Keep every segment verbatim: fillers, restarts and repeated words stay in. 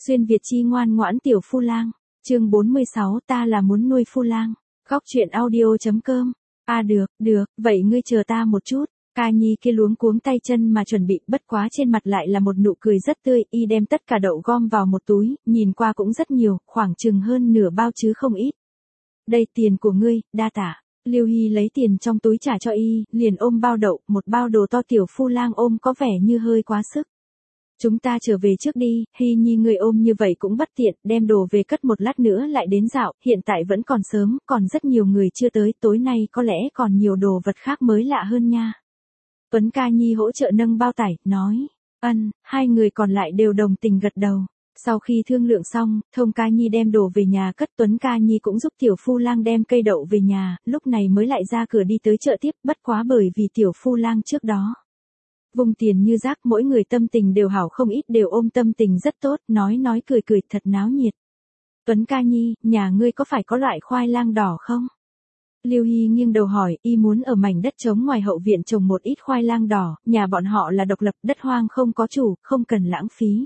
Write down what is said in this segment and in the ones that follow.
Xuyên Việt chi ngoan ngoãn tiểu phu lang. Chương bốn mươi sáu, ta là muốn nuôi phu lang. Góc truyện audio.com. À được, được, vậy ngươi chờ ta một chút. Ca Nhi kia luống cuống tay chân mà chuẩn bị, bất quá trên mặt lại là một nụ cười rất tươi, y đem tất cả đậu gom vào một túi, nhìn qua cũng rất nhiều, khoảng chừng hơn nửa bao chứ không ít. Đây tiền của ngươi, đa tạ. Lưu Hy lấy tiền trong túi trả cho y, liền ôm bao đậu, một bao đồ to tiểu phu lang ôm có vẻ như hơi quá sức. Chúng ta trở về trước đi, Hy Nhi ngươi ôm như vậy cũng bất tiện, đem đồ về cất một lát nữa lại đến dạo, hiện tại vẫn còn sớm, còn rất nhiều người chưa tới, tối nay có lẽ còn nhiều đồ vật khác mới lạ hơn nha. Tuấn Ca Nhi hỗ trợ nâng bao tải, nói, ân, hai người còn lại đều đồng tình gật đầu. Sau khi thương lượng xong, Thông Ca Nhi đem đồ về nhà cất, Tuấn Ca Nhi cũng giúp tiểu phu lang đem cây đậu về nhà, lúc này mới lại ra cửa đi tới chợ tiếp, bất quá bởi vì tiểu phu lang trước đó vung tiền như rác, mỗi người tâm tình đều hảo không ít, đều ôm tâm tình rất tốt, nói nói cười cười thật náo nhiệt. Tuấn Ca Nhi, nhà ngươi có phải có loại khoai lang đỏ không? Lưu Hy nghiêng đầu hỏi, y muốn ở mảnh đất trống ngoài hậu viện trồng một ít khoai lang đỏ, nhà bọn họ là độc lập, đất hoang không có chủ, không cần lãng phí.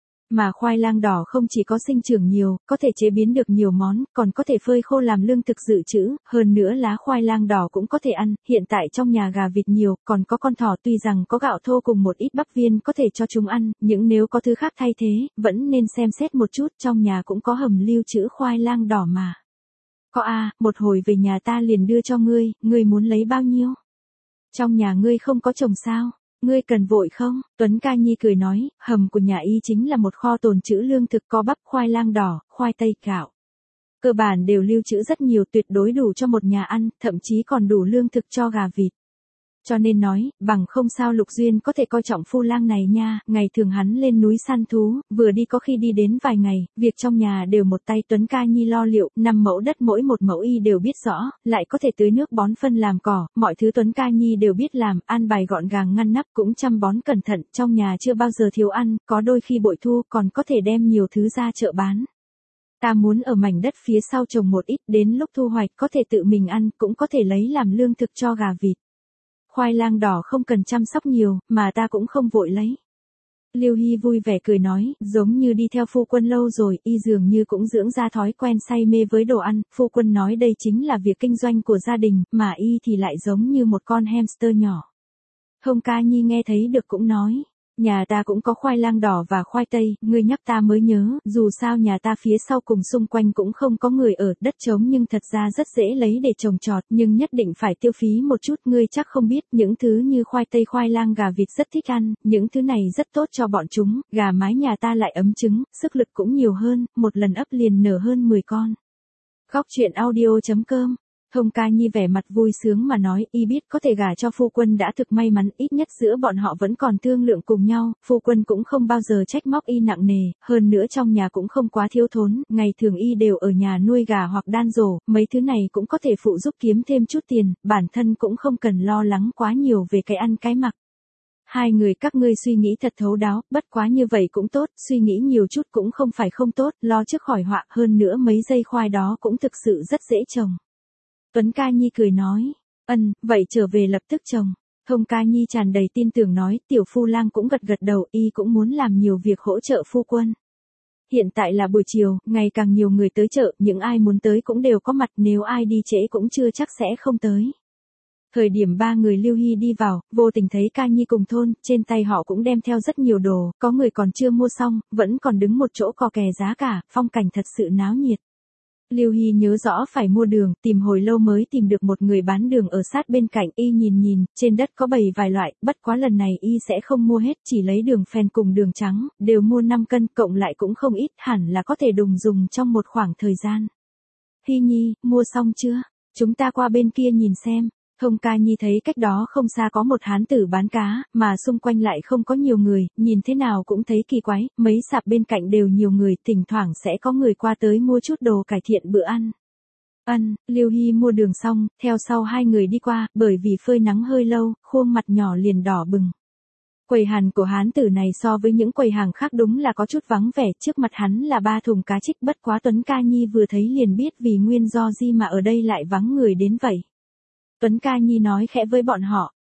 Mà khoai lang đỏ không chỉ có sinh trưởng nhiều, có thể chế biến được nhiều món, còn có thể phơi khô làm lương thực dự trữ, hơn nữa lá khoai lang đỏ cũng có thể ăn, hiện tại trong nhà gà vịt nhiều, còn có con thỏ, tuy rằng có gạo thô cùng một ít bắp viên có thể cho chúng ăn, nhưng nếu có thứ khác thay thế, vẫn nên xem xét một chút, trong nhà cũng có hầm lưu trữ khoai lang đỏ mà. Có à, một hồi về nhà ta liền đưa cho ngươi, ngươi muốn lấy bao nhiêu? Trong nhà ngươi không có trồng sao? Ngươi cần vội không? Tuấn Ca Nhi cười nói, hầm của nhà y chính là một kho tồn trữ lương thực, có bắp, khoai lang đỏ, khoai tây, gạo. Cơ bản đều lưu trữ rất nhiều, tuyệt đối đủ cho một nhà ăn, thậm chí còn đủ lương thực cho gà vịt. Cho nên nói, bằng không sao Lục Duyên có thể coi trọng phu lang này nha, ngày thường hắn lên núi săn thú, vừa đi có khi đi đến vài ngày, việc trong nhà đều một tay Tuấn Ca Nhi lo liệu, năm mẫu đất mỗi một mẫu y đều biết rõ, lại có thể tưới nước bón phân làm cỏ, mọi thứ Tuấn Ca Nhi đều biết làm, an bài gọn gàng ngăn nắp, cũng chăm bón cẩn thận, trong nhà chưa bao giờ thiếu ăn, có đôi khi bội thu còn có thể đem nhiều thứ ra chợ bán. Ta muốn ở mảnh đất phía sau trồng một ít, đến lúc thu hoạch có thể tự mình ăn, cũng có thể lấy làm lương thực cho gà vịt. Khoai lang đỏ không cần chăm sóc nhiều, mà ta cũng không vội lấy. Lưu Hy vui vẻ cười nói, giống như đi theo phu quân lâu rồi, y dường như cũng dưỡng ra thói quen say mê với đồ ăn, phu quân nói đây chính là việc kinh doanh của gia đình, mà y thì lại giống như một con hamster nhỏ. Thông Ca Nhi nghe thấy được cũng nói, nhà ta cũng có khoai lang đỏ và khoai tây, ngươi nhắc ta mới nhớ, dù sao nhà ta phía sau cùng xung quanh cũng không có người ở, đất trống nhưng thật ra rất dễ lấy để trồng trọt, nhưng nhất định phải tiêu phí một chút, ngươi chắc không biết, những thứ như khoai tây, khoai lang, gà vịt rất thích ăn, những thứ này rất tốt cho bọn chúng, gà mái nhà ta lại ấm trứng, sức lực cũng nhiều hơn, một lần ấp liền nở hơn mười con. Góc truyện audio.com. Thông Ca Nhi vẻ mặt vui sướng mà nói, y biết có thể gả cho phu quân đã thực may mắn, ít nhất giữa bọn họ vẫn còn thương lượng cùng nhau, phu quân cũng không bao giờ trách móc y nặng nề, hơn nữa trong nhà cũng không quá thiếu thốn, ngày thường y đều ở nhà nuôi gà hoặc đan rổ, mấy thứ này cũng có thể phụ giúp kiếm thêm chút tiền, bản thân cũng không cần lo lắng quá nhiều về cái ăn cái mặc. Hai người các ngươi suy nghĩ thật thấu đáo, bất quá như vậy cũng tốt, suy nghĩ nhiều chút cũng không phải không tốt, lo trước khỏi họa, hơn nữa mấy giây khoai đó cũng thực sự rất dễ trồng. Tuấn Ca Nhi cười nói, ân, vậy trở về lập tức trồng. Thông Ca Nhi tràn đầy tin tưởng nói, tiểu phu lang cũng gật gật đầu, y cũng muốn làm nhiều việc hỗ trợ phu quân. Hiện tại là buổi chiều, ngày càng nhiều người tới chợ, những ai muốn tới cũng đều có mặt, nếu ai đi trễ cũng chưa chắc sẽ không tới. Thời điểm ba người Lưu Hy đi vào, vô tình thấy Ca Nhi cùng thôn, trên tay họ cũng đem theo rất nhiều đồ, có người còn chưa mua xong, vẫn còn đứng một chỗ cò kè giá cả, phong cảnh thật sự náo nhiệt. Lưu Hy nhớ rõ phải mua đường, tìm hồi lâu mới tìm được một người bán đường ở sát bên cạnh, y nhìn nhìn, trên đất có bày vài loại, bất quá lần này y sẽ không mua hết, chỉ lấy đường phèn cùng đường trắng, đều mua năm cân, cộng lại cũng không ít, hẳn là có thể đùng dùng trong một khoảng thời gian. Hy Nhi, mua xong chưa? Chúng ta qua bên kia nhìn xem. Thông Ca Nhi thấy cách đó không xa có một hán tử bán cá, mà xung quanh lại không có nhiều người, nhìn thế nào cũng thấy kỳ quái, mấy sạp bên cạnh đều nhiều người, thỉnh thoảng sẽ có người qua tới mua chút đồ cải thiện bữa ăn. Ân, Lưu Hy mua đường xong, theo sau hai người đi qua, bởi vì phơi nắng hơi lâu, khuôn mặt nhỏ liền đỏ bừng. Quầy hàng của hán tử này so với những quầy hàng khác đúng là có chút vắng vẻ, trước mặt hắn là ba thùng cá trích, bất quá Tuấn Ca Nhi vừa thấy liền biết vì nguyên do gì mà ở đây lại vắng người đến vậy. Tuấn Ca Nhi nói khẽ với bọn họ,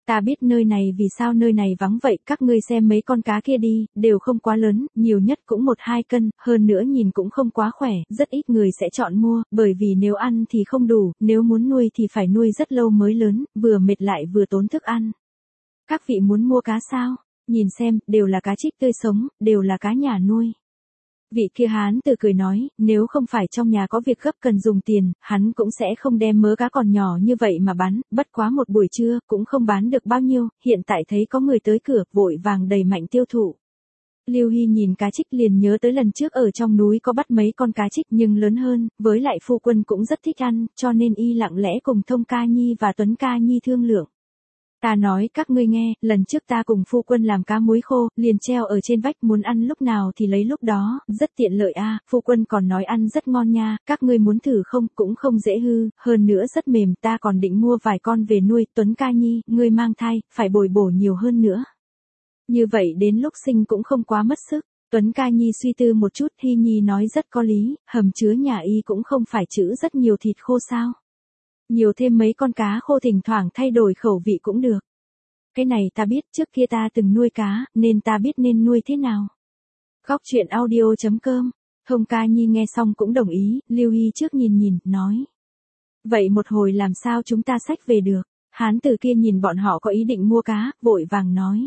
Ta biết nơi này vì sao nơi này vắng vậy, các ngươi xem mấy con cá kia đi, đều không quá lớn, nhiều nhất cũng một hai cân, hơn nữa nhìn cũng không quá khỏe, rất ít người sẽ chọn mua, bởi vì nếu ăn thì không đủ, nếu muốn nuôi thì phải nuôi rất lâu mới lớn, vừa mệt lại vừa tốn thức ăn. Các vị muốn mua cá sao? Nhìn xem, đều là cá trích tươi sống, đều là cá nhà nuôi. Vị kia hán tử cười nói, nếu không phải trong nhà có việc gấp cần dùng tiền, hắn cũng sẽ không đem mớ cá còn nhỏ như vậy mà bán, bất quá một buổi trưa, cũng không bán được bao nhiêu, hiện tại thấy có người tới cửa, vội vàng đầy mạnh tiêu thụ. Lưu Hy nhìn cá trích liền nhớ tới lần trước ở trong núi có bắt mấy con cá trích nhưng lớn hơn, với lại phu quân cũng rất thích ăn, cho nên y lặng lẽ cùng Thông Ca Nhi và Tuấn Ca Nhi thương lượng. Ta nói các ngươi nghe, lần trước ta cùng phu quân làm cá muối khô, liền treo ở trên vách muốn ăn lúc nào thì lấy lúc đó, rất tiện lợi a. Phu quân còn nói ăn rất ngon nha, các ngươi muốn thử không, cũng không dễ hư, hơn nữa rất mềm, ta còn định mua vài con về nuôi. Tuấn Ca Nhi, ngươi mang thai, phải bồi bổ nhiều hơn nữa. Như vậy đến lúc sinh cũng không quá mất sức. Tuấn Ca Nhi suy tư một chút, Hy Nhi nói rất có lý, hầm chứa nhà y cũng không phải trữ rất nhiều thịt khô sao. Nhiều thêm mấy con cá khô thỉnh thoảng thay đổi khẩu vị cũng được. Cái này ta biết, trước kia ta từng nuôi cá, nên ta biết nên nuôi thế nào. Góc truyện audio chấm com. Thông Ca Nhi nghe xong cũng đồng ý, Lưu Hy trước nhìn nhìn, nói. Vậy một hồi làm sao chúng ta xách về được? Hán tử kia nhìn bọn họ có ý định mua cá, vội vàng nói.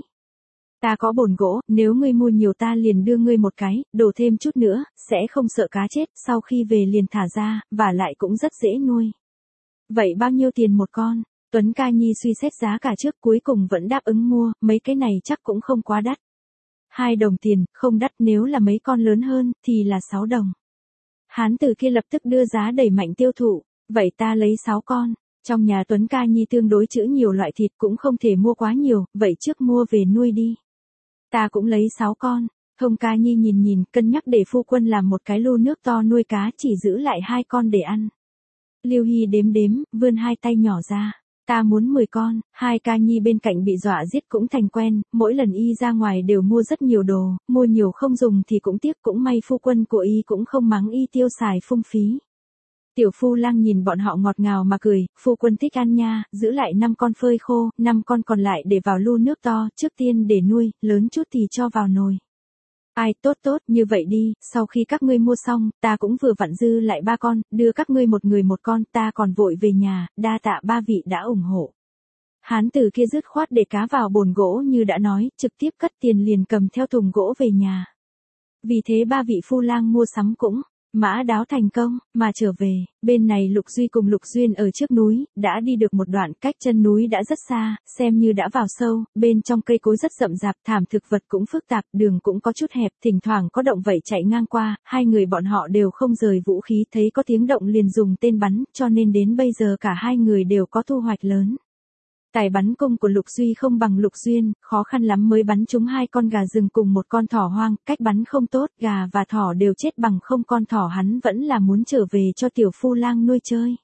Ta có bồn gỗ, nếu ngươi mua nhiều ta liền đưa ngươi một cái, đổ thêm chút nữa, sẽ không sợ cá chết, sau khi về liền thả ra, và lại cũng rất dễ nuôi. Vậy bao nhiêu tiền một con? Tuấn Ca Nhi suy xét giá cả trước cuối cùng vẫn đáp ứng mua, mấy cái này chắc cũng không quá đắt. Hai đồng tiền, không đắt, nếu là mấy con lớn hơn, thì là sáu đồng. Hán tử kia lập tức đưa giá đẩy mạnh tiêu thụ, vậy ta lấy sáu con. Trong nhà Tuấn Ca Nhi tương đối trữ nhiều loại thịt cũng không thể mua quá nhiều, vậy trước mua về nuôi đi. Ta cũng lấy sáu con. Thông Ca Nhi nhìn nhìn, cân nhắc để phu quân làm một cái lu nước to nuôi cá, chỉ giữ lại hai con để ăn. Lưu Hy đếm đếm, vươn hai tay nhỏ ra. Ta muốn mười con. Hai Ca Nhi bên cạnh bị dọa giết cũng thành quen, mỗi lần y ra ngoài đều mua rất nhiều đồ, mua nhiều không dùng thì cũng tiếc, cũng may phu quân của y cũng không mắng y tiêu xài phung phí. Tiểu Phu Lang nhìn bọn họ ngọt ngào mà cười, phu quân thích ăn nha, giữ lại năm con phơi khô, năm con còn lại để vào lu nước to, trước tiên để nuôi, lớn chút thì cho vào nồi. Ai, tốt tốt, như vậy đi, sau khi các ngươi mua xong, ta cũng vừa vặn dư lại ba con, đưa các ngươi một người một con, ta còn vội về nhà, đa tạ ba vị đã ủng hộ. Hán tử kia dứt khoát để cá vào bồn gỗ như đã nói, trực tiếp cất tiền liền cầm theo thùng gỗ về nhà. Vì thế ba vị Phu Lang mua sắm cũng mã đáo thành công, mà trở về, bên này Lục Duy cùng Lục Duyên ở trước núi, đã đi được một đoạn, cách chân núi đã rất xa, xem như đã vào sâu, bên trong cây cối rất rậm rạp, thảm thực vật cũng phức tạp, đường cũng có chút hẹp, thỉnh thoảng có động vẩy chạy ngang qua, hai người bọn họ đều không rời vũ khí, thấy có tiếng động liền dùng tên bắn, cho nên đến bây giờ cả hai người đều có thu hoạch lớn. Tài bắn cung của Lục Duy không bằng Lục Duyên, khó khăn lắm mới bắn trúng hai con gà rừng cùng một con thỏ hoang, cách bắn không tốt, gà và thỏ đều chết bằng không, con thỏ hắn vẫn là muốn trở về cho Tiểu Phu Lang nuôi chơi.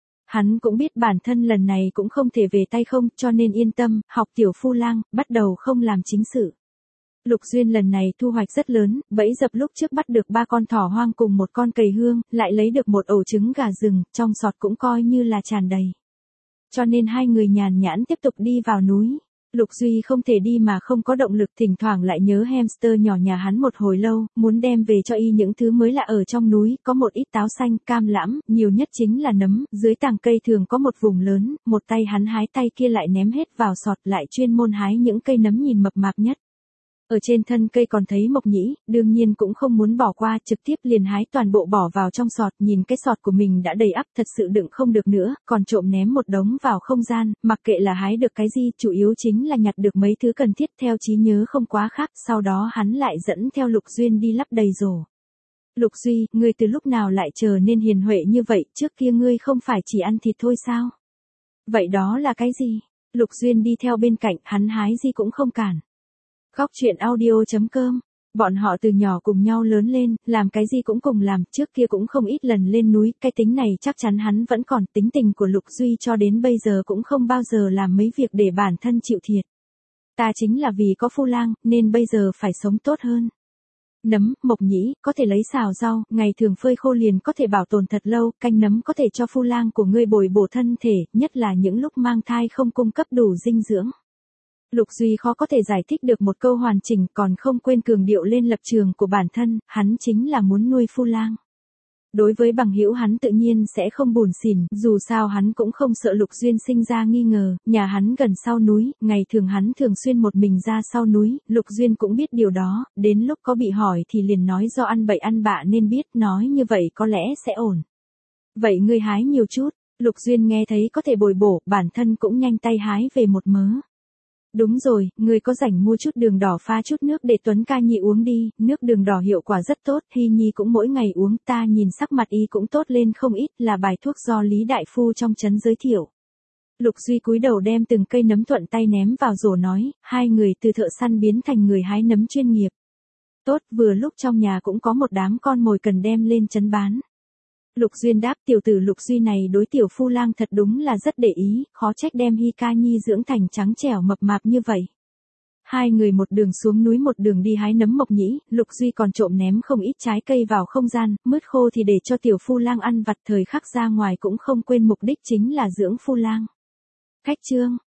Hắn cũng biết bản thân lần này cũng không thể về tay không, cho nên yên tâm, học Tiểu Phu Lang, bắt đầu không làm chính sự. Lục Duyên lần này thu hoạch rất lớn, bẫy dập lúc trước bắt được ba con thỏ hoang cùng một con cầy hương, lại lấy được một ổ trứng gà rừng, trong sọt cũng coi như là tràn đầy. Cho nên hai người nhàn nhãn tiếp tục đi vào núi. Lục Duy không thể đi mà không có động lực, thỉnh thoảng lại nhớ hamster nhỏ nhà hắn một hồi lâu, muốn đem về cho y những thứ mới lạ ở trong núi, có một ít táo xanh, cam lãm, nhiều nhất chính là nấm, dưới tàng cây thường có một vùng lớn, một tay hắn hái tay kia lại ném hết vào sọt, lại chuyên môn hái những cây nấm nhìn mập mạp nhất. Ở trên thân cây còn thấy mộc nhĩ, đương nhiên cũng không muốn bỏ qua, trực tiếp liền hái toàn bộ bỏ vào trong sọt, nhìn cái sọt của mình đã đầy ắp, thật sự đựng không được nữa, còn trộm ném một đống vào không gian, mặc kệ là hái được cái gì, chủ yếu chính là nhặt được mấy thứ cần thiết, theo trí nhớ không quá khác, sau đó hắn lại dẫn theo Lục Duyên đi lắp đầy rổ. Lục Duy, ngươi từ lúc nào lại trở nên hiền huệ như vậy, trước kia ngươi không phải chỉ ăn thịt thôi sao? Vậy đó là cái gì? Lục Duyên đi theo bên cạnh, hắn hái gì cũng không cản. Góc truyện audio chấm com. Bọn họ từ nhỏ cùng nhau lớn lên, làm cái gì cũng cùng làm, trước kia cũng không ít lần lên núi, cái tính này chắc chắn hắn vẫn còn, tính tình của Lục Duy cho đến bây giờ cũng không bao giờ làm mấy việc để bản thân chịu thiệt. Ta chính là vì có Phu Lang, nên bây giờ phải sống tốt hơn. Nấm, mộc nhĩ, có thể lấy xào rau, ngày thường phơi khô liền có thể bảo tồn thật lâu, canh nấm có thể cho phu lang của ngươi bồi bổ thân thể, nhất là những lúc mang thai không cung cấp đủ dinh dưỡng. Lục Duy khó có thể giải thích được một câu hoàn chỉnh, còn không quên cường điệu lên lập trường của bản thân, hắn chính là muốn nuôi phu lang. Đối với bằng hữu hắn tự nhiên sẽ không buồn xỉn, dù sao hắn cũng không sợ Lục Duyên sinh ra nghi ngờ, nhà hắn gần sau núi, ngày thường hắn thường xuyên một mình ra sau núi, Lục Duyên cũng biết điều đó, đến lúc có bị hỏi thì liền nói do ăn bậy ăn bạ nên biết, nói như vậy có lẽ sẽ ổn. Vậy ngươi hái nhiều chút, Lục Duyên nghe thấy có thể bồi bổ, bản thân cũng nhanh tay hái về một mớ. Đúng rồi, ngươi có rảnh mua chút đường đỏ pha chút nước để Tuấn ca nhi uống đi, nước đường đỏ hiệu quả rất tốt, Hy Nhi cũng mỗi ngày uống, ta nhìn sắc mặt y cũng tốt lên không ít, là bài thuốc do Lý Đại Phu trong trấn giới thiệu. Lục Duy cúi đầu đem từng cây nấm thuận tay ném vào rổ nói, hai người từ thợ săn biến thành người hái nấm chuyên nghiệp. Tốt, vừa lúc trong nhà cũng có một đám con mồi cần đem lên trấn bán. Lục Duyên đáp, tiểu tử Lục Duy này đối tiểu phu lang thật đúng là rất để ý, khó trách đem Hi Ca Nhi dưỡng thành trắng trẻo mập mạp như vậy. Hai người một đường xuống núi một đường đi hái nấm mộc nhĩ, Lục Duy còn trộm ném không ít trái cây vào không gian, mứt khô thì để cho tiểu phu lang ăn vặt, thời khắc ra ngoài cũng không quên mục đích chính là dưỡng phu lang. Khách chương